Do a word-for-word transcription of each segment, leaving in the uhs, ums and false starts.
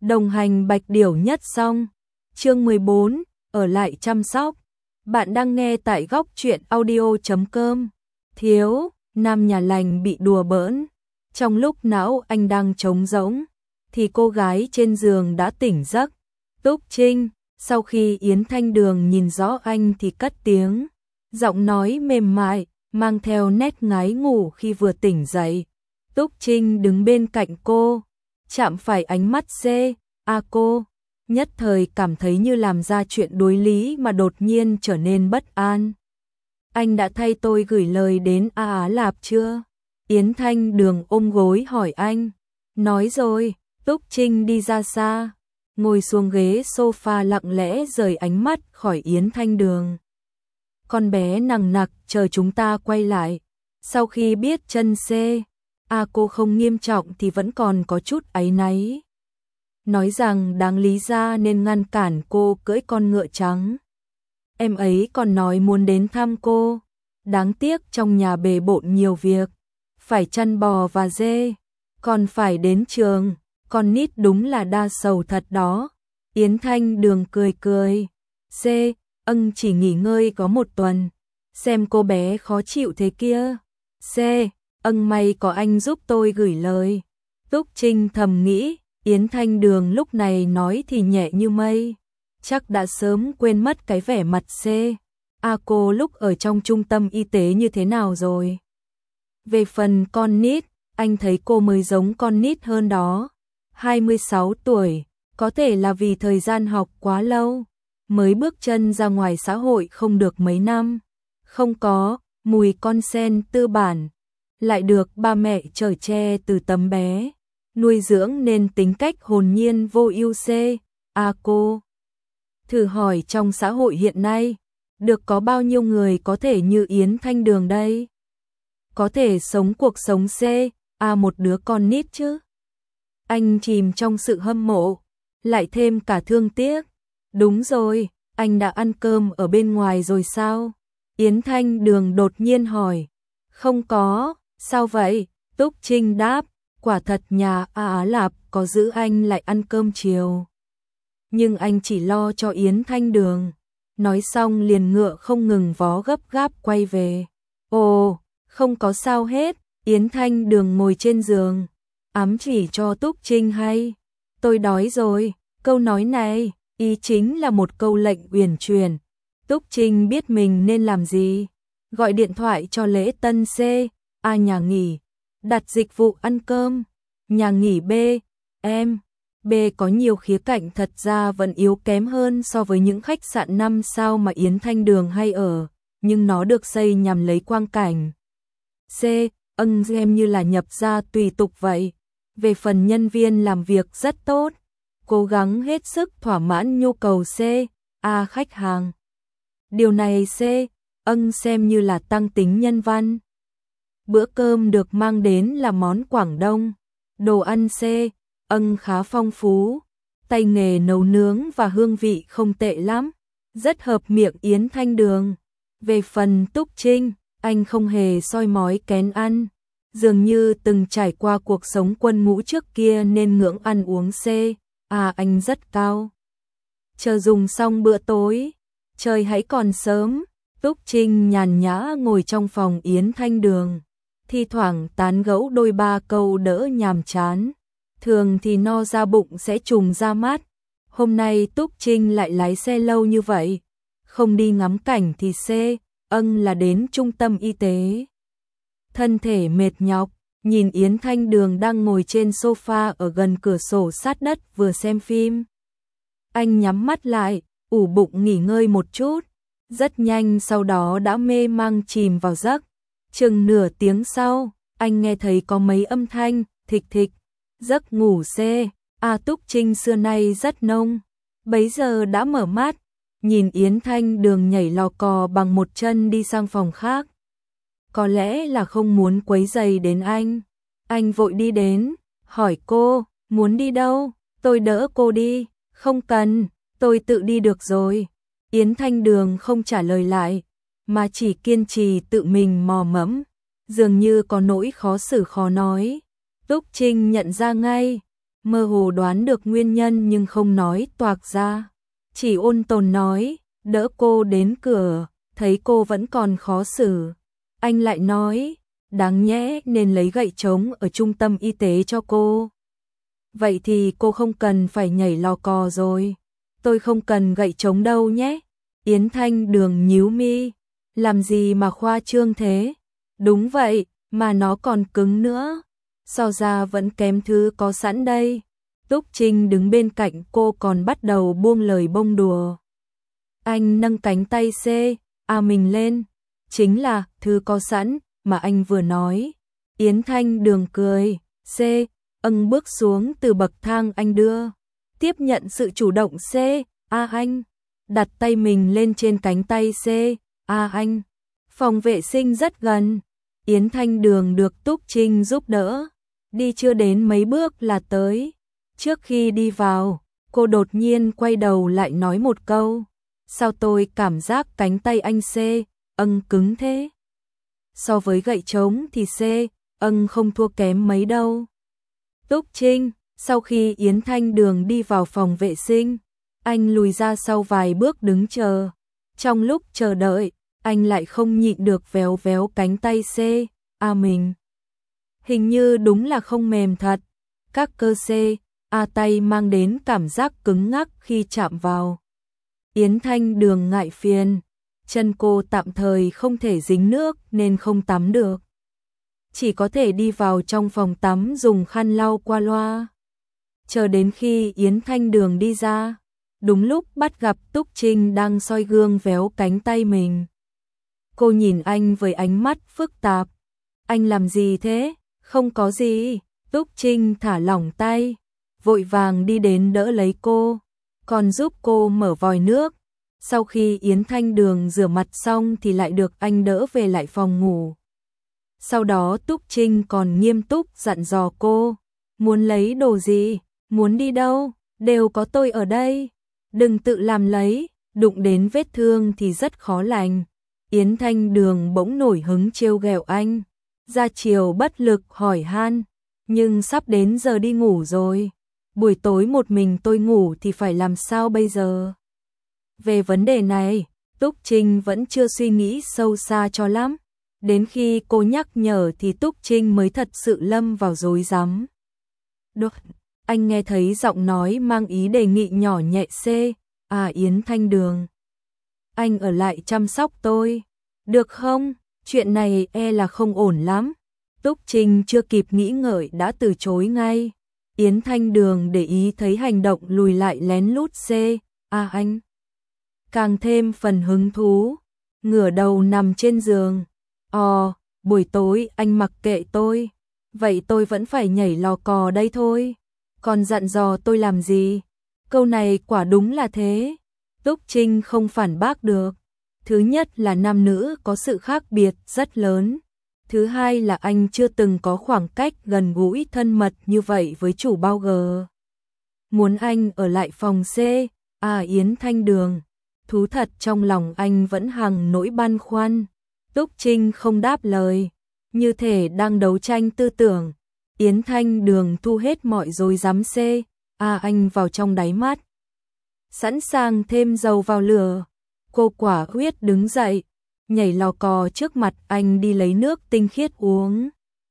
Đồng hành Bạch Điểu nhất xong. Chương mười bốn, ở lại chăm sóc. Bạn đang nghe tại góc truyện audio chấm com. Thiếu, nam nhà lành bị đùa bỡn. Trong lúc não anh đang trống rỗng, thì cô gái trên giường đã tỉnh giấc. Túc Trinh, sau khi Yến Thanh Đường nhìn rõ anh thì cất tiếng. Giọng nói mềm mại, mang theo nét ngái ngủ khi vừa tỉnh dậy. Túc Trinh đứng bên cạnh cô, chạm phải ánh mắt C. A cô, nhất thời cảm thấy như làm ra chuyện đối lý mà đột nhiên trở nên bất an. Anh đã thay tôi gửi lời đến A Á Lạp chưa? Yến Thanh Đường ôm gối hỏi anh. Nói rồi. Túc Trinh đi ra xa, ngồi xuống ghế sofa lặng lẽ rời ánh mắt khỏi Yến Thanh Đường. Con bé nằng nặc chờ chúng ta quay lại. Sau khi biết chân C. A cô không nghiêm trọng thì vẫn còn có chút áy náy. Nói rằng đáng lý ra nên ngăn cản cô cưỡi con ngựa trắng. Em ấy còn nói muốn đến thăm cô. Đáng tiếc trong nhà bề bộn nhiều việc. Phải chăn bò và dê, còn phải đến trường. Con nít đúng là đa sầu thật đó. Yến Thanh Đường cười cười. C. Ân chỉ nghỉ ngơi có một tuần. Xem cô bé khó chịu thế kia. C. Ân may có anh giúp tôi gửi lời. Túc Trinh thầm nghĩ. Yến Thanh Đường lúc này nói thì nhẹ như mây. Chắc đã sớm quên mất cái vẻ mặt C. A cô lúc ở trong trung tâm y tế như thế nào rồi. Về phần con nít, anh thấy cô mới giống con nít hơn đó. hai mươi sáu tuổi, có thể là vì thời gian học quá lâu, mới bước chân ra ngoài xã hội không được mấy năm. Không có mùi con sen tư bản, lại được ba mẹ chở che từ tấm bé, nuôi dưỡng nên tính cách hồn nhiên vô ưu. C. A cô thử hỏi trong xã hội hiện nay, được có bao nhiêu người có thể như Yến Thanh Đường đây? Có thể sống cuộc sống C. A một đứa con nít chứ? Anh chìm trong sự hâm mộ, lại thêm cả thương tiếc. Đúng rồi, anh đã ăn cơm ở bên ngoài rồi sao? Yến Thanh Đường đột nhiên hỏi. Không có, sao vậy? Túc Trinh đáp, quả thật nhà A Á Lạp có giữ anh lại ăn cơm chiều. Nhưng anh chỉ lo cho Yến Thanh Đường. Nói xong liền ngựa không ngừng vó gấp gáp quay về. Ồ, không có sao hết. Yến Thanh Đường ngồi trên giường, ám chỉ cho Túc Trinh hay. Tôi đói rồi. Câu nói này, ý chính là một câu lệnh uyển chuyển. Túc Trinh biết mình nên làm gì. Gọi điện thoại cho Lễ Tân C. A nhà nghỉ, đặt dịch vụ ăn cơm. Nhà nghỉ B. Em. B có nhiều khía cạnh thật ra vẫn yếu kém hơn so với những khách sạn năm sao mà Yến Thanh Đường hay ở. Nhưng nó được xây nhằm lấy quang cảnh. C. Ân em như là nhập gia tùy tục vậy. Về phần nhân viên làm việc rất tốt, cố gắng hết sức thỏa mãn nhu cầu C. A khách hàng. Điều này C. Ân xem như là tăng tính nhân văn. Bữa cơm được mang đến là món Quảng Đông. Đồ ăn C. Ân khá phong phú. Tay nghề nấu nướng và hương vị không tệ lắm. Rất hợp miệng Yến Thanh Đường. Về phần Túc Trinh, anh không hề soi mói kén ăn. Dường như từng trải qua cuộc sống quân ngũ trước kia nên ngưỡng ăn uống C. À anh rất cao. Chờ dùng xong bữa tối, trời hãy còn sớm. Túc Trinh nhàn nhã ngồi trong phòng Yến Thanh Đường, thi thoảng tán gẫu đôi ba câu đỡ nhàm chán. Thường thì no ra bụng sẽ trùng ra mắt. Hôm nay Túc Trinh lại lái xe lâu như vậy. Không đi ngắm cảnh thì C. Ân là đến trung tâm y tế. Thân thể mệt nhọc, nhìn Yến Thanh Đường đang ngồi trên sofa ở gần cửa sổ sát đất vừa xem phim. Anh nhắm mắt lại, ủ bụng nghỉ ngơi một chút. Rất nhanh sau đó đã mê mang chìm vào giấc. Chừng nửa tiếng sau, anh nghe thấy có mấy âm thanh, thịch thịch. Giấc ngủ C. A Túc Trinh xưa nay rất nông. Bấy giờ đã mở mắt, nhìn Yến Thanh Đường nhảy lò cò bằng một chân đi sang phòng khác. Có lẽ là không muốn quấy rầy đến anh. Anh vội đi đến, hỏi cô, muốn đi đâu? Tôi đỡ cô đi. Không cần, tôi tự đi được rồi. Yến Thanh Đường không trả lời lại, mà chỉ kiên trì tự mình mò mẫm, dường như có nỗi khó xử khó nói. Túc Trinh nhận ra ngay, mơ hồ đoán được nguyên nhân nhưng không nói toạc ra. Chỉ ôn tồn nói, đỡ cô đến cửa, thấy cô vẫn còn khó xử. Anh lại nói, đáng nhẽ nên lấy gậy trống ở trung tâm y tế cho cô. Vậy thì cô không cần phải nhảy lò cò rồi. Tôi không cần gậy trống đâu nhé. Yến Thanh Đường nhíu mi, làm gì mà khoa trương thế? Đúng vậy, mà nó còn cứng nữa. So ra vẫn kém thứ có sẵn đây. Túc Trinh đứng bên cạnh cô còn bắt đầu buông lời bông đùa. Anh nâng cánh tay C, A mình lên. Chính là thứ có sẵn mà anh vừa nói. Yến Thanh Đường cười. C, âng bước xuống từ bậc thang anh đưa. Tiếp nhận sự chủ động C, A anh. Đặt tay mình lên trên cánh tay C, A anh. Phòng vệ sinh rất gần. Yến Thanh Đường được Túc Trinh giúp đỡ. Đi chưa đến mấy bước là tới. Trước khi đi vào, cô đột nhiên quay đầu lại nói một câu. Sao tôi cảm giác cánh tay anh C, âng cứng thế? So với gậy trống thì C, âng không thua kém mấy đâu. Túc Trinh, sau khi Yến Thanh Đường đi vào phòng vệ sinh, anh lùi ra sau vài bước đứng chờ. Trong lúc chờ đợi, anh lại không nhịn được véo véo cánh tay C, A mình. Hình như đúng là không mềm thật. Các cơ C, A tay mang đến cảm giác cứng ngắc khi chạm vào. Yến Thanh Đường ngại phiền, chân cô tạm thời không thể dính nước nên không tắm được. Chỉ có thể đi vào trong phòng tắm dùng khăn lau qua loa. Chờ đến khi Yến Thanh Đường đi ra, đúng lúc bắt gặp Túc Trinh đang soi gương véo cánh tay mình. Cô nhìn anh với ánh mắt phức tạp. Anh làm gì thế? Không có gì. Túc Trinh thả lỏng tay, vội vàng đi đến đỡ lấy cô, còn giúp cô mở vòi nước. Sau khi Yến Thanh Đường rửa mặt xong thì lại được anh đỡ về lại phòng ngủ. Sau đó Túc Trinh còn nghiêm túc dặn dò cô, muốn lấy đồ gì, muốn đi đâu, đều có tôi ở đây. Đừng tự làm lấy, đụng đến vết thương thì rất khó lành. Yến Thanh Đường bỗng nổi hứng trêu ghẹo anh, ra chiều bất lực hỏi han, nhưng sắp đến giờ đi ngủ rồi. Buổi tối một mình tôi ngủ thì phải làm sao bây giờ? Về vấn đề này, Túc Trinh vẫn chưa suy nghĩ sâu xa cho lắm. Đến khi cô nhắc nhở thì Túc Trinh mới thật sự lâm vào rối rắm. Được, anh nghe thấy giọng nói mang ý đề nghị nhỏ nhẹ C, à Yến Thanh Đường. Anh ở lại chăm sóc tôi, được không? Chuyện này e là không ổn lắm. Túc Trinh chưa kịp nghĩ ngợi đã từ chối ngay. Yến Thanh Đường để ý thấy hành động lùi lại lén lút C, à anh. Càng thêm phần hứng thú, ngửa đầu nằm trên giường. Ồ, buổi tối anh mặc kệ tôi, vậy tôi vẫn phải nhảy lò cò đây thôi. Còn dặn dò tôi làm gì? Câu này quả đúng là thế. Túc Trinh không phản bác được. Thứ nhất là nam nữ có sự khác biệt rất lớn. Thứ hai là anh chưa từng có khoảng cách gần gũi thân mật như vậy với chủ bao gờ. Muốn anh ở lại phòng C, à Yến Thanh Đường. Thú thật trong lòng anh vẫn hằng nỗi băn khoăn. Túc Trinh không đáp lời, như thể đang đấu tranh tư tưởng. Yến Thanh Đường thu hết mọi rối rắm C, à anh vào trong đáy mắt. Sẵn sàng thêm dầu vào lửa, cô quả quyết đứng dậy, nhảy lò cò trước mặt anh đi lấy nước tinh khiết uống.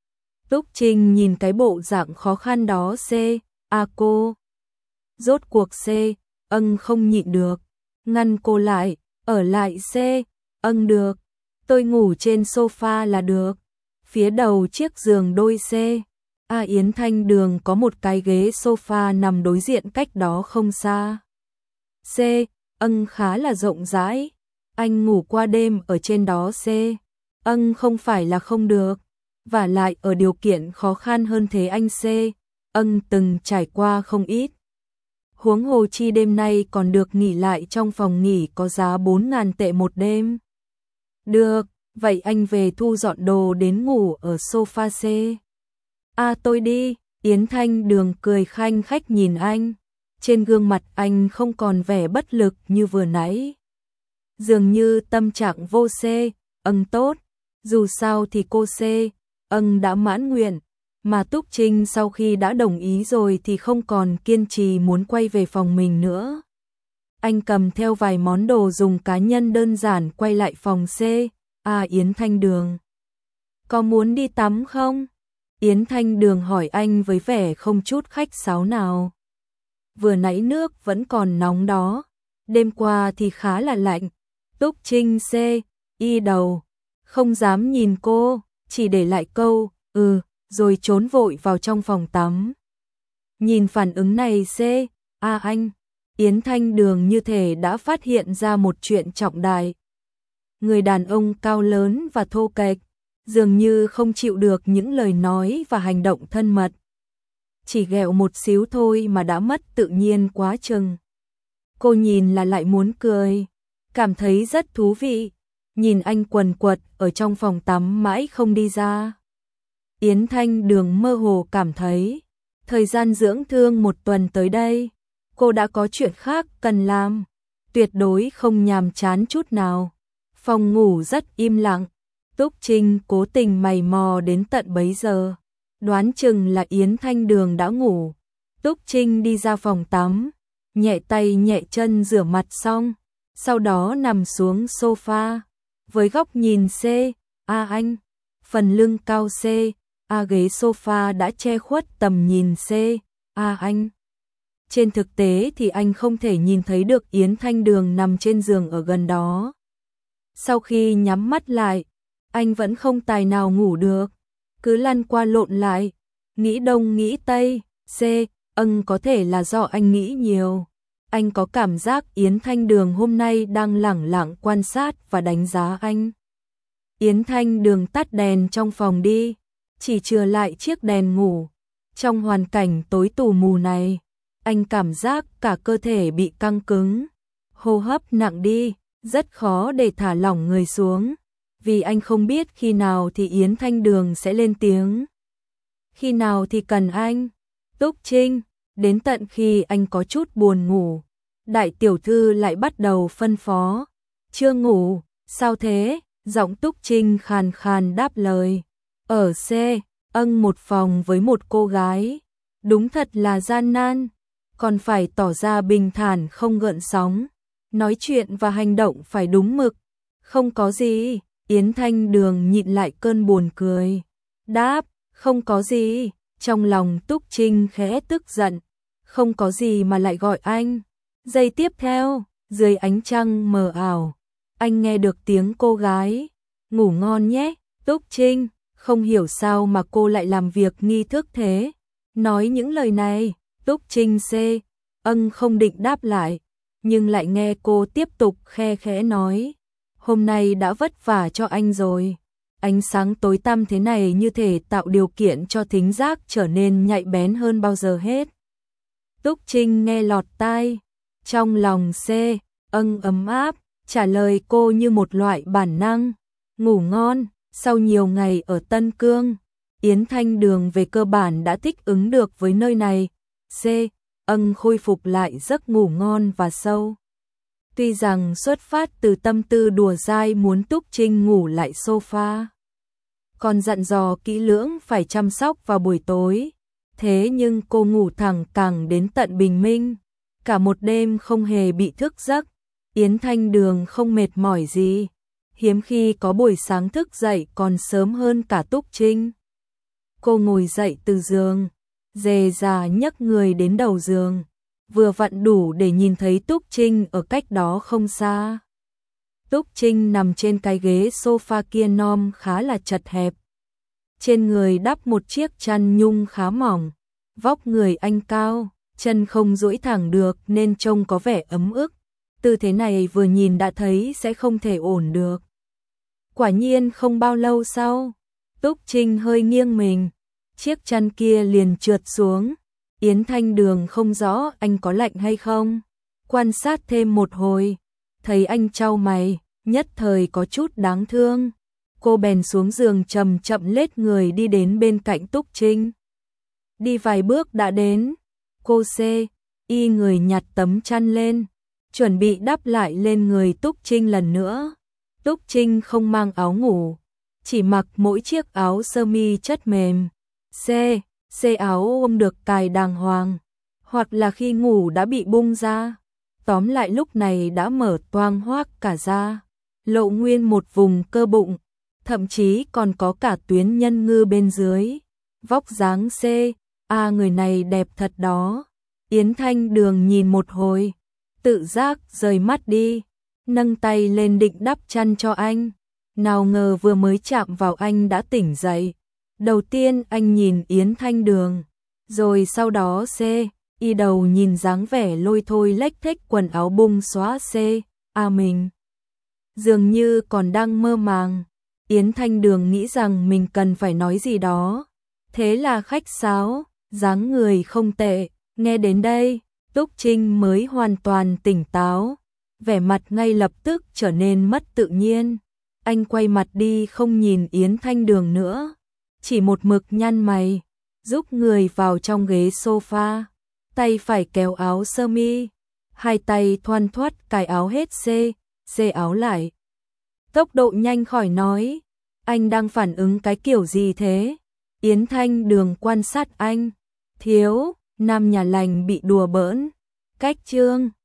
Túc Trinh nhìn cái bộ dạng khó khăn đó C, à cô. Rốt cuộc C, âng không nhịn được, ngăn cô lại, ở lại C, âng được. Tôi ngủ trên sofa là được. Phía đầu chiếc giường đôi C, A Yến Thanh Đường có một cái ghế sofa nằm đối diện cách đó không xa. C, âng khá là rộng rãi. Anh ngủ qua đêm ở trên đó C, âng không phải là không được. Và lại ở điều kiện khó khăn hơn thế anh C, âng từng trải qua không ít. Huống hồ chi đêm nay còn được nghỉ lại trong phòng nghỉ có giá bốn ngàn tệ một đêm. Được, vậy anh về thu dọn đồ đến ngủ ở sofa C. À tôi đi, Yến Thanh Đường cười khanh khách nhìn anh. Trên gương mặt anh không còn vẻ bất lực như vừa nãy. Dường như tâm trạng vô C, âng tốt. Dù sao thì cô C, âng đã mãn nguyện. Mà Túc Trinh sau khi đã đồng ý rồi thì không còn kiên trì muốn quay về phòng mình nữa. Anh cầm theo vài món đồ dùng cá nhân đơn giản quay lại phòng C. À, Yến Thanh Đường, có muốn đi tắm không? Yến Thanh Đường hỏi anh với vẻ không chút khách sáo nào. Vừa nãy nước vẫn còn nóng đó, đêm qua thì khá là lạnh. Túc Trinh C. Y đầu, không dám nhìn cô, chỉ để lại câu, ừ, rồi trốn vội vào trong phòng tắm. Nhìn phản ứng này C. À anh, Yến Thanh Đường như thể đã phát hiện ra một chuyện trọng đại. Người đàn ông cao lớn và thô kệch, dường như không chịu được những lời nói và hành động thân mật. Chỉ ghẹo một xíu thôi mà đã mất tự nhiên quá chừng. Cô nhìn là lại muốn cười, cảm thấy rất thú vị, nhìn anh quần quật ở trong phòng tắm mãi không đi ra. Yến Thanh Đường mơ hồ cảm thấy, thời gian dưỡng thương một tuần tới đây, cô đã có chuyện khác cần làm, tuyệt đối không nhàm chán chút nào. Phòng ngủ rất im lặng, Túc Trinh cố tình mày mò đến tận bấy giờ, đoán chừng là Yến Thanh Đường đã ngủ. Túc Trinh đi ra phòng tắm, nhẹ tay nhẹ chân rửa mặt xong, sau đó nằm xuống sofa, với góc nhìn C. A anh, phần lưng cao C. A ghế sofa đã che khuất tầm nhìn C. A anh. Trên thực tế thì anh không thể nhìn thấy được Yến Thanh Đường nằm trên giường ở gần đó. Sau khi nhắm mắt lại, anh vẫn không tài nào ngủ được, cứ lăn qua lộn lại, nghĩ đông nghĩ tây. C. Âng, có thể là do anh nghĩ nhiều. Anh có cảm giác Yến Thanh Đường hôm nay đang lẳng lặng quan sát và đánh giá anh. Yến Thanh Đường tắt đèn trong phòng đi, chỉ chừa lại chiếc đèn ngủ. Trong hoàn cảnh tối tù mù này, anh cảm giác cả cơ thể bị căng cứng, hô hấp nặng đi, rất khó để thả lỏng người xuống, vì anh không biết khi nào thì Yến Thanh Đường sẽ lên tiếng, khi nào thì cần anh. Túc Trinh, đến tận khi anh có chút buồn ngủ, đại tiểu thư lại bắt đầu phân phó. Chưa ngủ, sao thế? Giọng Túc Trinh khàn khàn đáp lời. Ở C. Âng, một phòng với một cô gái, đúng thật là gian nan, còn phải tỏ ra bình thản không gợn sóng, nói chuyện và hành động phải đúng mực. Không có gì. Yến Thanh Đường nhịn lại cơn buồn cười, đáp, không có gì. Trong lòng Túc Trinh khẽ tức giận, không có gì mà lại gọi anh. Giây tiếp theo, dưới ánh trăng mờ ảo, anh nghe được tiếng cô gái, ngủ ngon nhé. Túc Trinh, không hiểu sao mà cô lại làm việc nghi thức thế. Nói những lời này, Túc Trinh C. Âng không định đáp lại, nhưng lại nghe cô tiếp tục khe khẽ nói, hôm nay đã vất vả cho anh rồi. Ánh sáng tối tăm thế này như thể tạo điều kiện cho thính giác trở nên nhạy bén hơn bao giờ hết. Túc Trinh nghe lọt tai, trong lòng C. Âng ấm áp, trả lời cô như một loại bản năng. Ngủ ngon. Sau nhiều ngày ở Tân Cương, Yến Thanh Đường về cơ bản đã thích ứng được với nơi này. C. Âng khôi phục lại giấc ngủ ngon và sâu. Tuy rằng xuất phát từ tâm tư đùa dai muốn Túc Trinh ngủ lại sofa, còn dặn dò kỹ lưỡng phải chăm sóc vào buổi tối, thế nhưng cô ngủ thẳng cẳng đến tận bình minh, cả một đêm không hề bị thức giấc. Yến Thanh Đường không mệt mỏi gì, hiếm khi có buổi sáng thức dậy còn sớm hơn cả Túc Trinh. Cô ngồi dậy từ giường, dề dà nhấc người đến đầu giường, vừa vặn đủ để nhìn thấy Túc Trinh ở cách đó không xa. Túc Trinh nằm trên cái ghế sofa kia nom khá là chật hẹp. Trên người đắp một chiếc chăn nhung khá mỏng, vóc người anh cao, chân không duỗi thẳng được nên trông có vẻ ấm ức. Tư thế này vừa nhìn đã thấy sẽ không thể ổn được. Quả nhiên không bao lâu sau, Túc Trinh hơi nghiêng mình, chiếc chăn kia liền trượt xuống. Yến Thanh Đường không rõ anh có lạnh hay không, quan sát thêm một hồi, thấy anh chau mày, nhất thời có chút đáng thương. Cô bèn xuống giường chậm chậm lết người đi đến bên cạnh Túc Trinh. Đi vài bước đã đến, cô C. Y người nhặt tấm chăn lên, chuẩn bị đắp lại lên người Túc Trinh lần nữa. Túc Trinh không mang áo ngủ, chỉ mặc mỗi chiếc áo sơ mi chất mềm, C. C áo ôm được cài đàng hoàng, hoặc là khi ngủ đã bị bung ra. Tóm lại lúc này đã mở toang hoác cả ra, lộ nguyên một vùng cơ bụng, thậm chí còn có cả tuyến nhân ngư bên dưới. Vóc dáng C. A người này đẹp thật đó. Yến Thanh Đường nhìn một hồi, tự giác rời mắt đi, nâng tay lên định đắp chăn cho anh. Nào ngờ vừa mới chạm vào anh đã tỉnh dậy. Đầu tiên anh nhìn Yến Thanh Đường, rồi sau đó C. Y đầu nhìn dáng vẻ lôi thôi lếch thếch quần áo bung xóa C. A mình dường như còn đang mơ màng. Yến Thanh Đường nghĩ rằng mình cần phải nói gì đó, thế là khách sáo, dáng người không tệ. Nghe đến đây, Túc Trinh mới hoàn toàn tỉnh táo, vẻ mặt ngay lập tức trở nên mất tự nhiên. Anh quay mặt đi không nhìn Yến Thanh Đường nữa, chỉ một mực nhăn mày, giúp người vào trong ghế sofa, tay phải kéo áo sơ mi, hai tay thoăn thoắt cài áo hết C, C áo lại. Tốc độ nhanh khỏi nói, anh đang phản ứng cái kiểu gì thế? Yến Thanh Đường quan sát anh, thiếu, nam nhà lành bị đùa bỡn, cách chương.